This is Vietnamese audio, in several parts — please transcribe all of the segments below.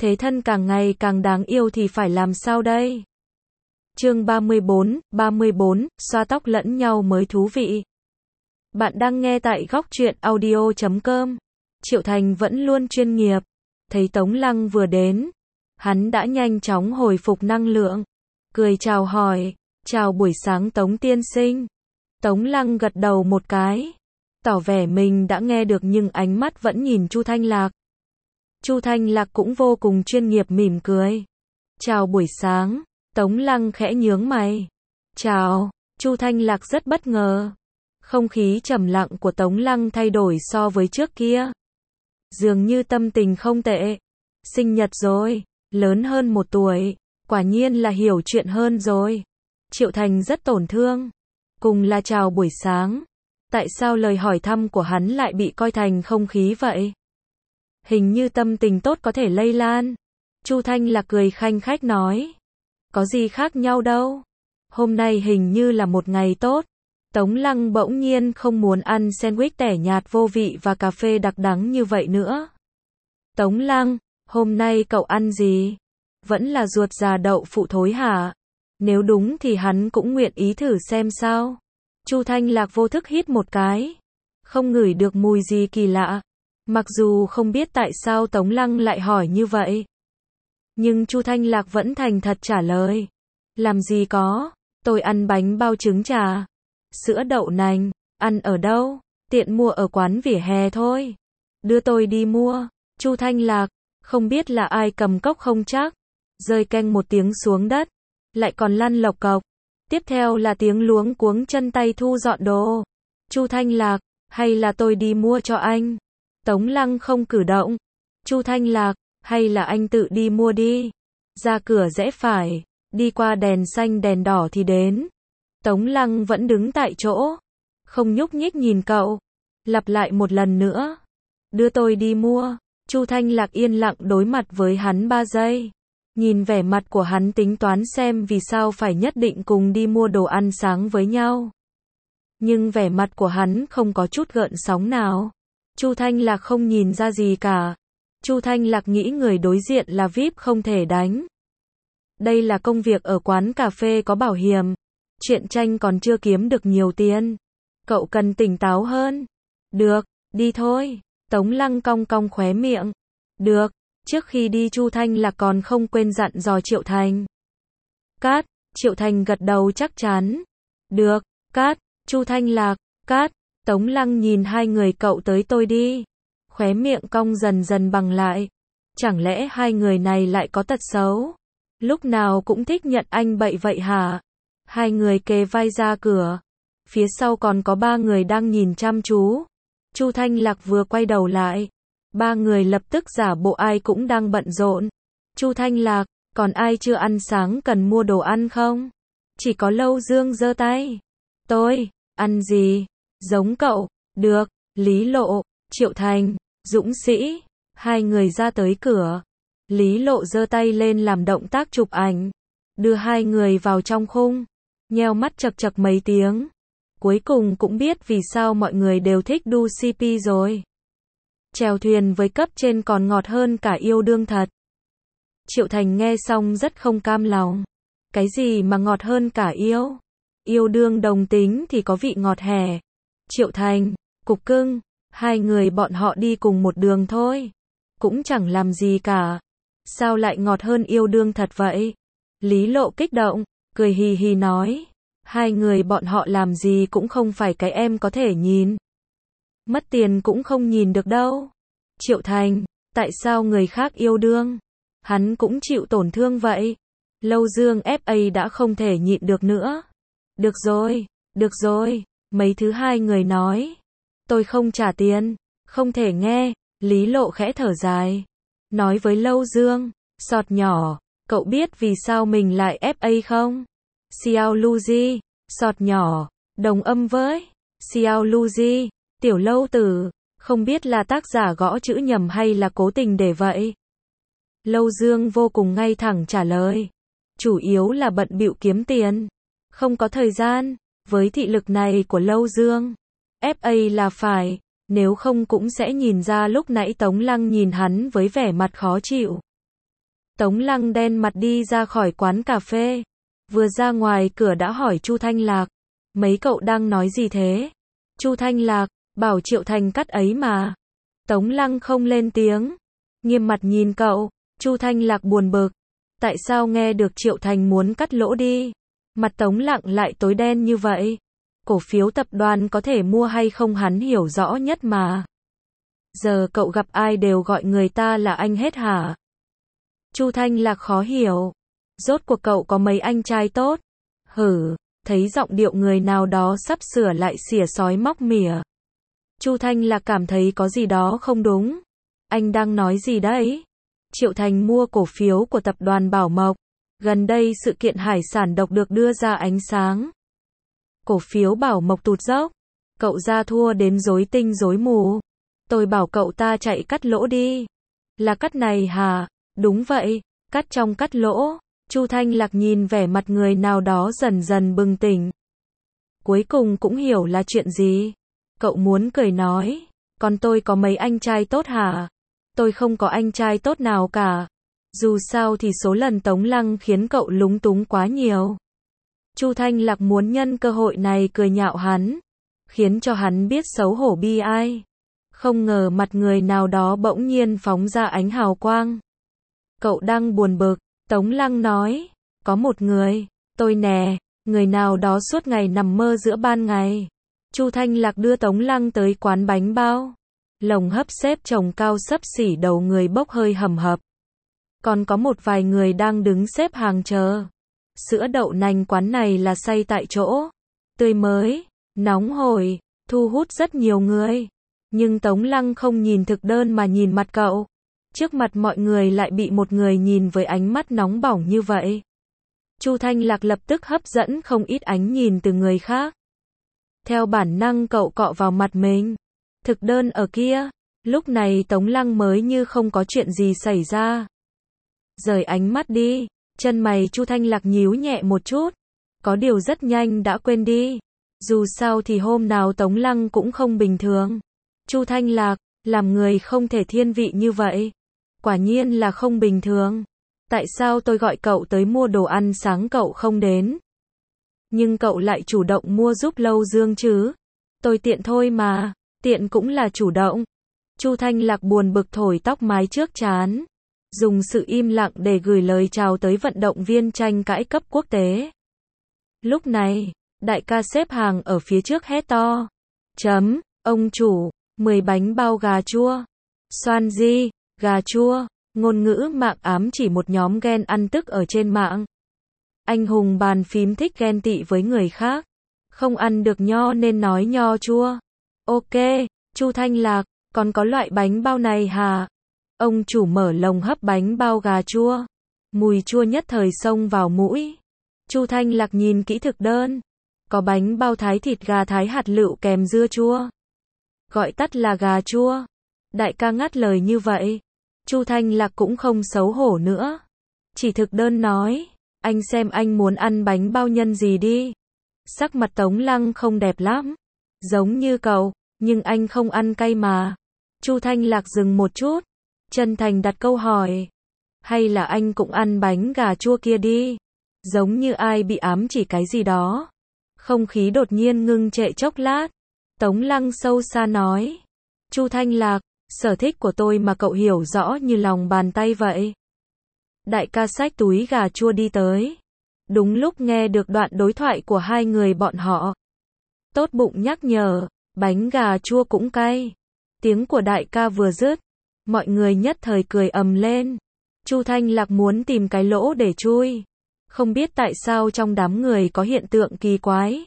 thế thân càng ngày càng đáng yêu thì phải làm sao đây? Chương 34, xoa tóc lẫn nhau mới thú vị. Bạn đang nghe tại góc truyện audio.com. Triệu Thành vẫn luôn chuyên nghiệp. Thấy Tống Lăng vừa đến, hắn đã nhanh chóng hồi phục năng lượng, cười chào hỏi, chào buổi sáng Tống tiên sinh. Tống Lăng gật đầu một cái, tỏ vẻ mình đã nghe được nhưng ánh mắt vẫn nhìn Chu Thanh Lạc. Chu Thanh Lạc cũng vô cùng chuyên nghiệp mỉm cười. Chào buổi sáng, Tống Lăng khẽ nhướng mày. Chào, Chu Thanh Lạc rất bất ngờ. Không khí trầm lặng của Tống Lăng thay đổi so với trước kia. Dường như tâm tình không tệ. Sinh nhật rồi, lớn hơn 1 tuổi, quả nhiên là hiểu chuyện hơn rồi. Triệu Thành rất tổn thương. Cùng là chào buổi sáng. Tại sao lời hỏi thăm của hắn lại bị coi thành không khí vậy? Hình như tâm tình tốt có thể lây lan. Chu Thanh Lạc cười khanh khách nói. Có gì khác nhau đâu. Hôm nay hình như là một ngày tốt. Tống Lăng bỗng nhiên không muốn ăn sandwich tẻ nhạt vô vị và cà phê đặc đắng như vậy nữa. Tống Lăng, hôm nay cậu ăn gì? Vẫn là ruột già đậu phụ thối hả? Nếu đúng thì hắn cũng nguyện ý thử xem sao. Chu Thanh Lạc vô thức hít một cái. Không ngửi được mùi gì kỳ lạ. Mặc dù không biết tại sao Tống Lăng lại hỏi như vậy. Nhưng Chu Thanh Lạc vẫn thành thật trả lời. Làm gì có, tôi ăn bánh bao trứng trà. Sữa đậu nành, ăn ở đâu? Tiện mua ở quán vỉa hè thôi. Đưa tôi đi mua. Chu Thanh Lạc, không biết là ai cầm cốc không chắc. Rơi keng một tiếng xuống đất. Lại còn lăn lộc cộc. Tiếp theo là tiếng luống cuống chân tay thu dọn đồ. Chu Thanh Lạc, hay là tôi đi mua cho anh? Tống Lăng không cử động. Chu Thanh Lạc, hay là anh tự đi mua đi. Ra cửa rẽ phải, đi qua đèn xanh đèn đỏ thì đến. Tống Lăng vẫn đứng tại chỗ, không nhúc nhích nhìn cậu. Lặp lại một lần nữa. Đưa tôi đi mua. Chu Thanh Lạc yên lặng đối mặt với hắn 3 giây. Nhìn vẻ mặt của hắn tính toán xem vì sao phải nhất định cùng đi mua đồ ăn sáng với nhau. Nhưng vẻ mặt của hắn không có chút gợn sóng nào. Chu Thanh Lạc không nhìn ra gì cả. Chu Thanh Lạc nghĩ người đối diện là VIP không thể đánh. Đây là công việc ở quán cà phê có bảo hiểm. Chuyện tranh còn chưa kiếm được nhiều tiền. Cậu cần tỉnh táo hơn. Được, đi thôi. Tống Lăng cong cong khóe miệng. Được, trước khi đi Chu Thanh Lạc còn không quên dặn dò Triệu Thành. Cát, Triệu Thành gật đầu chắc chắn. Được, Cát, Chu Thanh Lạc, Cát. Tống Lăng nhìn hai người cậu tới tôi đi. Khóe miệng cong dần dần bằng lại. Chẳng lẽ hai người này lại có tật xấu? Lúc nào cũng thích nhận anh bậy vậy hả? Hai người kề vai ra cửa. Phía sau còn có 3 người đang nhìn chăm chú. Chu Thanh Lạc vừa quay đầu lại. 3 người lập tức giả bộ ai cũng đang bận rộn. Chu Thanh Lạc, còn ai chưa ăn sáng cần mua đồ ăn không? Chỉ có Lâu Dương giơ tay. Tôi, ăn gì? Giống cậu. Được, Lý Lộ, Triệu Thành, Dũng Sĩ. 2 người ra tới cửa. Lý Lộ giơ tay lên làm động tác chụp ảnh. Đưa 2 người vào trong khung. Nheo mắt chật chật mấy tiếng. Cuối cùng cũng biết vì sao mọi người đều thích đu CP rồi. Chèo thuyền với cấp trên còn ngọt hơn cả yêu đương thật. Triệu Thành nghe xong rất không cam lòng. Cái gì mà ngọt hơn cả yêu? Yêu đương đồng tính thì có vị ngọt hẻ. Triệu Thành, cục cưng, 2 người bọn họ đi cùng một đường thôi. Cũng chẳng làm gì cả. Sao lại ngọt hơn yêu đương thật vậy? Lý Lộ kích động, cười hì hì nói. 2 người bọn họ làm gì cũng không phải cái em có thể nhìn. Mất tiền cũng không nhìn được đâu. Triệu Thành, tại sao người khác yêu đương? Hắn cũng chịu tổn thương vậy. Lâu Dương FA đã không thể nhịn được nữa. Được rồi, mấy thứ 2 người nói. Tôi không trả tiền, không thể nghe. Lý Lộ khẽ thở dài. Nói với Lâu Dương, sọt nhỏ, cậu biết vì sao mình lại FA không? Xiao Luji, sọt nhỏ, đồng âm với Xiao Luji, tiểu Lâu Tử, không biết là tác giả gõ chữ nhầm hay là cố tình để vậy. Lâu Dương vô cùng ngay thẳng trả lời. Chủ yếu là bận bịu kiếm tiền. Không có thời gian. Với thị lực này của Lâu Dương, FA là phải. Nếu không cũng sẽ nhìn ra lúc nãy Tống Lăng nhìn hắn với vẻ mặt khó chịu. Tống Lăng đen mặt đi ra khỏi quán cà phê. Vừa ra ngoài cửa đã hỏi Chu Thanh Lạc. Mấy cậu đang nói gì thế? Chu Thanh Lạc, bảo Triệu Thành cắt ấy mà. Tống Lăng không lên tiếng. Nghiêm mặt nhìn cậu. Chu Thanh Lạc buồn bực. Tại sao nghe được Triệu Thành muốn cắt lỗ đi? Mặt Tống Lăng lại tối đen như vậy. Cổ phiếu tập đoàn có thể mua hay không hắn hiểu rõ nhất mà. Giờ cậu gặp ai đều gọi người ta là anh hết hả? Chu Thanh Lạc khó hiểu. Rốt cuộc cậu có mấy anh trai tốt? Hử, thấy giọng điệu người nào đó sắp sửa lại xỉa sói móc mỉa. Chu Thanh Lạc cảm thấy có gì đó không đúng. Anh đang nói gì đấy? Triệu Thành mua cổ phiếu của tập đoàn Bảo Mộc. Gần đây sự kiện hải sản độc được đưa ra ánh sáng. Cổ phiếu Bảo Mộc tụt dốc. Cậu ra thua đến rối tinh rối mù. Tôi bảo cậu ta chạy cắt lỗ đi. Là cắt này hả? Đúng vậy, cắt trong cắt lỗ. Chu Thanh Lạc nhìn vẻ mặt người nào đó dần dần bừng tỉnh. Cuối cùng cũng hiểu là chuyện gì. Cậu muốn cười nói, còn tôi có mấy anh trai tốt hả? Tôi không có anh trai tốt nào cả. Dù sao thì số lần Tống Lăng khiến cậu lúng túng quá nhiều. Chu Thanh Lạc muốn nhân cơ hội này cười nhạo hắn, khiến cho hắn biết xấu hổ bi ai. Không ngờ mặt người nào đó bỗng nhiên phóng ra ánh hào quang. Cậu đang buồn bực, Tống Lăng nói, có một người, tôi nè, người nào đó suốt ngày nằm mơ giữa ban ngày. Chu Thanh Lạc đưa Tống Lăng tới quán bánh bao. Lồng hấp xếp chồng cao xấp xỉ đầu người bốc hơi hầm hập. Còn có một vài người đang đứng xếp hàng chờ. Sữa đậu nành quán này là xay tại chỗ. Tươi mới, nóng hổi, thu hút rất nhiều người. Nhưng Tống Lăng không nhìn thực đơn mà nhìn mặt cậu. Trước mặt mọi người lại bị một người nhìn với ánh mắt nóng bỏng như vậy. Chu Thanh Lạc lập tức hấp dẫn không ít ánh nhìn từ người khác. Theo bản năng cậu cọ vào mặt mình. Thực đơn ở kia. Lúc này Tống Lăng mới như không có chuyện gì xảy ra. Rời ánh mắt đi. Chân mày Chu Thanh Lạc nhíu nhẹ một chút. Có điều rất nhanh đã quên đi. Dù sao thì hôm nào Tống Lăng cũng không bình thường. Chu Thanh Lạc, làm người không thể thiên vị như vậy. Quả nhiên là không bình thường. Tại sao tôi gọi cậu tới mua đồ ăn sáng cậu không đến? Nhưng cậu lại chủ động mua giúp Lâu Dương chứ? Tôi tiện thôi mà, tiện cũng là chủ động. Chu Thanh Lạc buồn bực thổi tóc mái trước trán. Dùng sự im lặng để gửi lời chào tới vận động viên tranh cãi cấp quốc tế. Lúc này, đại ca xếp hàng ở phía trước hét to. Ông chủ, 10 bánh bao gà chua. Xoan di, gà chua. Ngôn ngữ mạng ám chỉ một nhóm ghen ăn tức ở trên mạng. Anh hùng bàn phím thích ghen tị với người khác. Không ăn được nho nên nói nho chua. Ok, Chu Thanh Lạc, còn có loại bánh bao này hả? Ông chủ mở lồng hấp bánh bao gà chua. Mùi chua nhất thời xông vào mũi. Chu Thanh Lạc nhìn kỹ thực đơn. Có bánh bao thái thịt gà thái hạt lựu kèm dưa chua. Gọi tắt là gà chua. Đại ca ngắt lời như vậy. Chu Thanh Lạc cũng không xấu hổ nữa. Chỉ thực đơn nói, anh xem anh muốn ăn bánh bao nhân gì đi. Sắc mặt Tống Lăng không đẹp lắm. Giống như cậu, nhưng anh không ăn cay mà. Chu Thanh Lạc dừng một chút. Chân thành đặt câu hỏi. Hay là anh cũng ăn bánh gà chua kia đi. Giống như ai bị ám chỉ cái gì đó. Không khí đột nhiên ngưng trệ chốc lát. Tống Lăng sâu xa nói. Chu Thanh Lạc, sở thích của tôi mà cậu hiểu rõ như lòng bàn tay vậy. Đại ca xách túi gà chua đi tới. Đúng lúc nghe được đoạn đối thoại của hai người bọn họ. Tốt bụng nhắc nhở, bánh gà chua cũng cay. Tiếng của đại ca vừa dứt, mọi người nhất thời cười ầm lên. Chu Thanh Lạc muốn tìm cái lỗ để chui. Không biết tại sao trong đám người có hiện tượng kỳ quái.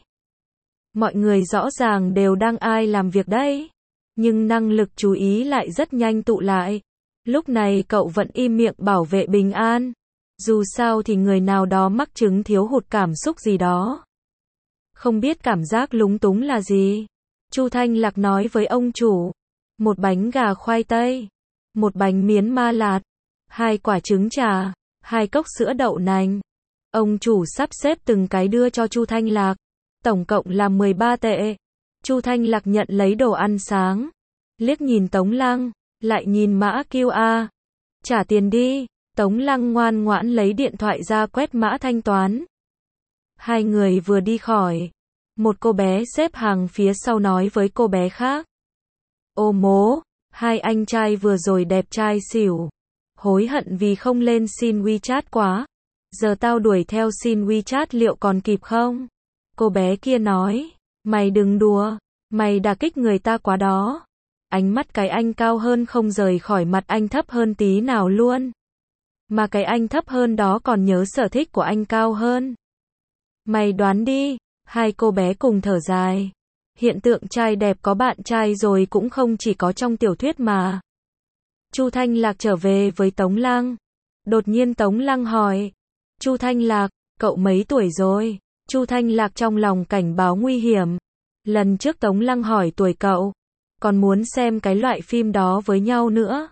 Mọi người rõ ràng đều đang ai làm việc đấy. Nhưng năng lực chú ý lại rất nhanh tụ lại. Lúc này cậu vẫn im miệng bảo vệ bình an. Dù sao thì người nào đó mắc chứng thiếu hụt cảm xúc gì đó. Không biết cảm giác lúng túng là gì. Chu Thanh Lạc nói với ông chủ. Một bánh gà khoai tây. Một bánh miến ma lạt. 2 quả trứng trà. 2 cốc sữa đậu nành. Ông chủ sắp xếp từng cái đưa cho Chu Thanh Lạc. Tổng cộng là 13 tệ. Chu Thanh Lạc nhận lấy đồ ăn sáng. Liếc nhìn Tống Lăng. Lại nhìn mã QR. Trả tiền đi. Tống Lăng ngoan ngoãn lấy điện thoại ra quét mã thanh toán. Hai người vừa đi khỏi, một cô bé xếp hàng phía sau nói với cô bé khác. Ô mố, hai anh trai vừa rồi đẹp trai xỉu. Hối hận vì không lên xin WeChat quá. Giờ tao đuổi theo xin WeChat liệu còn kịp không? Cô bé kia nói. Mày đừng đùa, mày đả kích người ta quá đó. Ánh mắt cái anh cao hơn không rời khỏi mặt anh thấp hơn tí nào luôn. Mà cái anh thấp hơn đó còn nhớ sở thích của anh cao hơn. Mày đoán đi, hai cô bé cùng thở dài. Hiện tượng trai đẹp có bạn trai rồi cũng không chỉ có trong tiểu thuyết mà. Chu Thanh Lạc trở về với Tống Lăng. Đột nhiên Tống Lăng hỏi. Chu Thanh Lạc, cậu mấy tuổi rồi? Chu Thanh Lạc trong lòng cảnh báo nguy hiểm. Lần trước Tống Lăng hỏi tuổi cậu. Còn muốn xem cái loại phim đó với nhau nữa.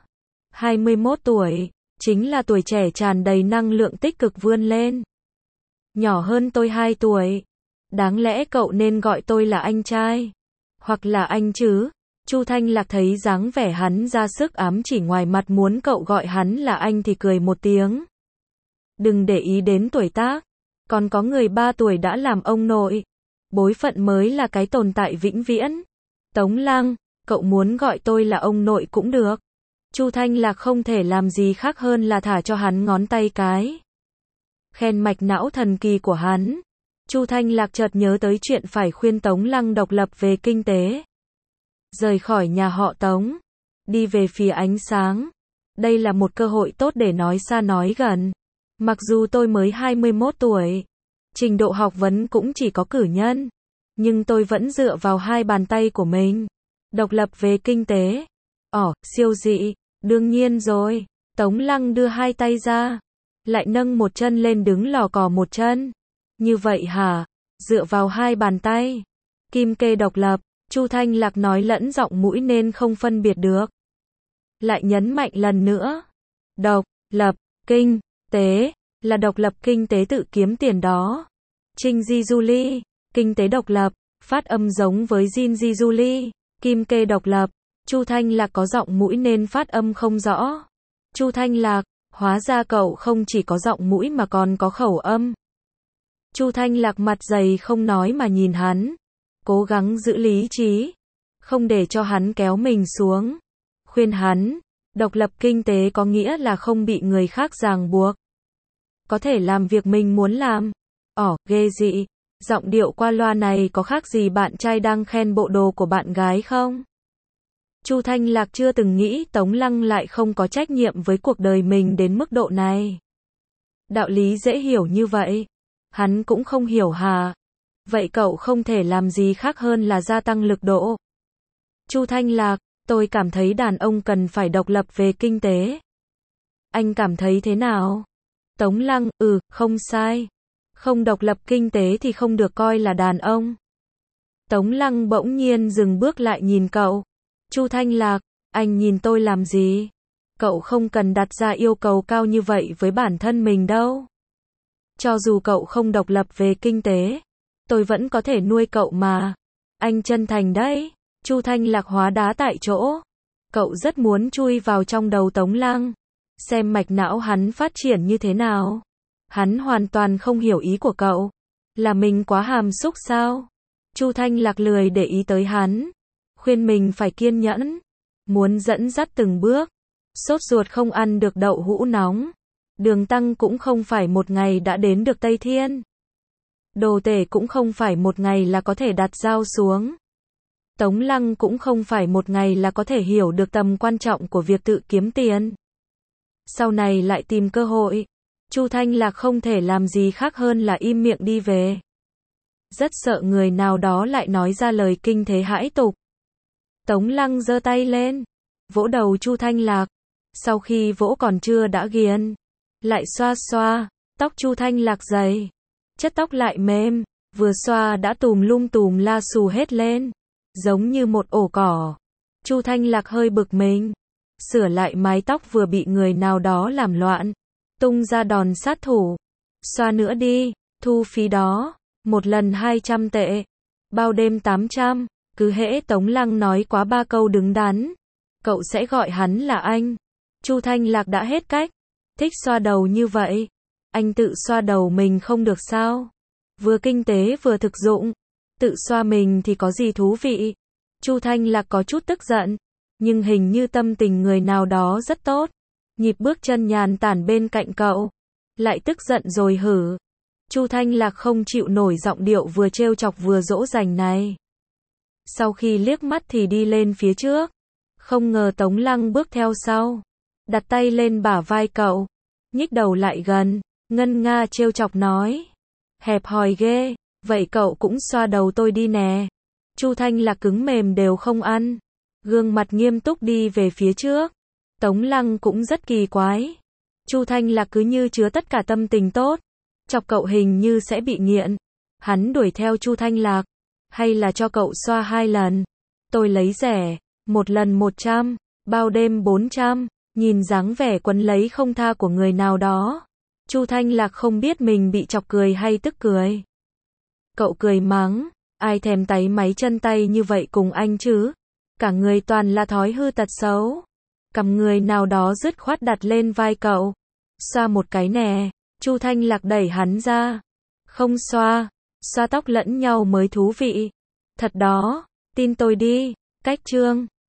21 tuổi, chính là tuổi trẻ tràn đầy năng lượng tích cực vươn lên. Nhỏ hơn tôi 2 tuổi. Đáng lẽ cậu nên gọi tôi là anh trai. Hoặc là anh chứ. Chu Thanh Lạc thấy dáng vẻ hắn ra sức ám chỉ ngoài mặt muốn cậu gọi hắn là anh thì cười một tiếng. Đừng để ý đến tuổi tác. Còn có người 3 tuổi đã làm ông nội. Bối phận mới là cái tồn tại vĩnh viễn. Tống Lăng, cậu muốn gọi tôi là ông nội cũng được. Chu Thanh Lạc không thể làm gì khác hơn là thả cho hắn ngón tay cái. Khen mạch não thần kỳ của hắn. Chu Thanh Lạc chợt nhớ tới chuyện phải khuyên Tống Lăng độc lập về kinh tế. Rời khỏi nhà họ Tống, đi về phía ánh sáng. Đây là một cơ hội tốt để nói xa nói gần. Mặc dù tôi mới 21 tuổi, trình độ học vấn cũng chỉ có cử nhân, nhưng tôi vẫn dựa vào hai bàn tay của mình. Độc lập về kinh tế. Siêu dị, đương nhiên rồi. Tống Lăng đưa hai tay ra, lại nâng một chân lên đứng lò cò một chân. Như vậy hả? Dựa vào hai bàn tay. Kim kê độc lập. Chu Thanh Lạc nói lẫn giọng mũi nên không phân biệt được. Lại nhấn mạnh lần nữa. Độc lập kinh tế là độc lập kinh tế tự kiếm tiền đó. Trinh Di Du Ly, kinh tế độc lập, phát âm giống với Jin Di Du Ly, kim kê độc lập. Chu Thanh Lạc có giọng mũi nên phát âm không rõ. Chu Thanh Lạc, hóa ra cậu không chỉ có giọng mũi mà còn có khẩu âm. Chu Thanh Lạc mặt dày không nói mà nhìn hắn. Cố gắng giữ lý trí, không để cho hắn kéo mình xuống. Khuyên hắn, độc lập kinh tế có nghĩa là không bị người khác ràng buộc. Có thể làm việc mình muốn làm. Ghê dị. Giọng điệu qua loa này có khác gì bạn trai đang khen bộ đồ của bạn gái không? Chu Thanh Lạc chưa từng nghĩ Tống Lăng lại không có trách nhiệm với cuộc đời mình đến mức độ này. Đạo lý dễ hiểu như vậy, hắn cũng không hiểu hả? Vậy cậu không thể làm gì khác hơn là gia tăng lực độ. Chu Thanh Lạc, tôi cảm thấy đàn ông cần phải độc lập về kinh tế. Anh cảm thấy thế nào? Tống Lăng, không sai. Không độc lập kinh tế thì không được coi là đàn ông. Tống Lăng bỗng nhiên dừng bước lại nhìn cậu. Chu Thanh Lạc, anh nhìn tôi làm gì? Cậu không cần đặt ra yêu cầu cao như vậy với bản thân mình đâu. Cho dù cậu không độc lập về kinh tế, tôi vẫn có thể nuôi cậu mà. Anh chân thành đấy. Chu Thanh Lạc hóa đá tại chỗ. Cậu rất muốn chui vào trong đầu Tống Lăng, xem mạch não hắn phát triển như thế nào. Hắn hoàn toàn không hiểu ý của cậu. Là mình quá hàm xúc sao? Chu Thanh Lạc lười để ý tới hắn. Khuyên mình phải kiên nhẫn. Muốn dẫn dắt từng bước. Sốt ruột không ăn được đậu hũ nóng. Đường Tăng cũng không phải một ngày đã đến được Tây Thiên. Đồ Tể cũng không phải một ngày là có thể đặt dao xuống. Tống Lăng cũng không phải một ngày là có thể hiểu được tầm quan trọng của việc tự kiếm tiền. Sau này lại tìm cơ hội. Chu Thanh Lạc không thể làm gì khác hơn là im miệng đi về. Rất sợ người nào đó lại nói ra lời kinh thế hãi tục. Tống Lăng giơ tay lên, vỗ đầu Chu Thanh Lạc. Sau khi vỗ còn chưa đã ghiền, lại xoa xoa, tóc Chu Thanh Lạc dày, chất tóc lại mềm, vừa xoa đã tùm la xù hết lên, giống như một ổ cỏ. Chu Thanh Lạc hơi bực mình, sửa lại mái tóc vừa bị người nào đó làm loạn, tung ra đòn sát thủ. Xoa nữa đi, thu phí đó, một lần 200 tệ, bao đêm 800, cứ hễ Tống Lăng nói quá 3 câu đứng đắn, cậu sẽ gọi hắn là anh. Chu Thanh Lạc đã hết cách, Thích xoa đầu như vậy. Anh tự xoa đầu mình không được sao? Vừa kinh tế vừa thực dụng. Tự xoa mình thì có gì thú vị? Chu Thanh Lạc có chút tức giận, nhưng hình như tâm tình người nào đó rất tốt. Nhịp bước chân nhàn tản bên cạnh cậu. Lại tức giận rồi hử. Chu Thanh Lạc không chịu nổi giọng điệu vừa trêu chọc vừa dỗ dành này. Sau khi liếc mắt thì đi lên phía trước. Không ngờ Tống Lăng bước theo sau. Đặt tay lên bả vai cậu. Nhích đầu lại gần. Ngân nga trêu chọc nói. Hẹp hòi ghê. Vậy cậu cũng xoa đầu tôi đi nè. Chu Thanh Lạc cứng mềm đều không ăn. Gương mặt nghiêm túc đi về phía trước. Tống Lăng cũng rất kỳ quái. Chu Thanh Lạc cứ như chứa tất cả tâm tình tốt. Chọc cậu hình như sẽ bị nghiện. Hắn đuổi theo Chu Thanh Lạc. Hay là cho cậu xoa 2 lần. Tôi lấy rẻ. 1 lần 100. Bao đêm 400. Nhìn dáng vẻ quấn lấy không tha của người nào đó. Chu Thanh Lạc không biết mình bị chọc cười hay tức cười. Cậu cười mắng. Ai thèm táy máy chân tay như vậy cùng anh chứ? Cả người toàn là thói hư tật xấu. Cầm người nào đó dứt khoát đặt lên vai cậu. Xoa một cái nè. Chu Thanh Lạc đẩy hắn ra. Không xoa. Xoa tóc lẫn nhau mới thú vị. Thật đó. Tin tôi đi. Cách chương